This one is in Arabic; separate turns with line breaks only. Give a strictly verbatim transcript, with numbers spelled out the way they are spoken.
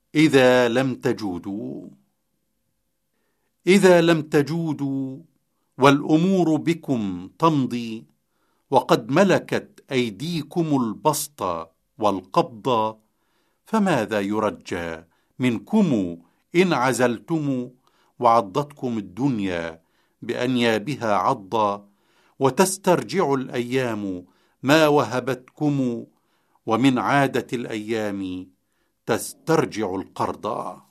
إذا لم تجودوا. إذا لم تجودوا والأمور بكم تمضي، وقد ملكت أيديكم البسط والقبض، فماذا يرجى منكم إن عزلتم، وعضتكم الدنيا بأنيابها عضا، وتسترجع الأيام ما وهبتكم، ومن عادة الأيام تسترجع القرض.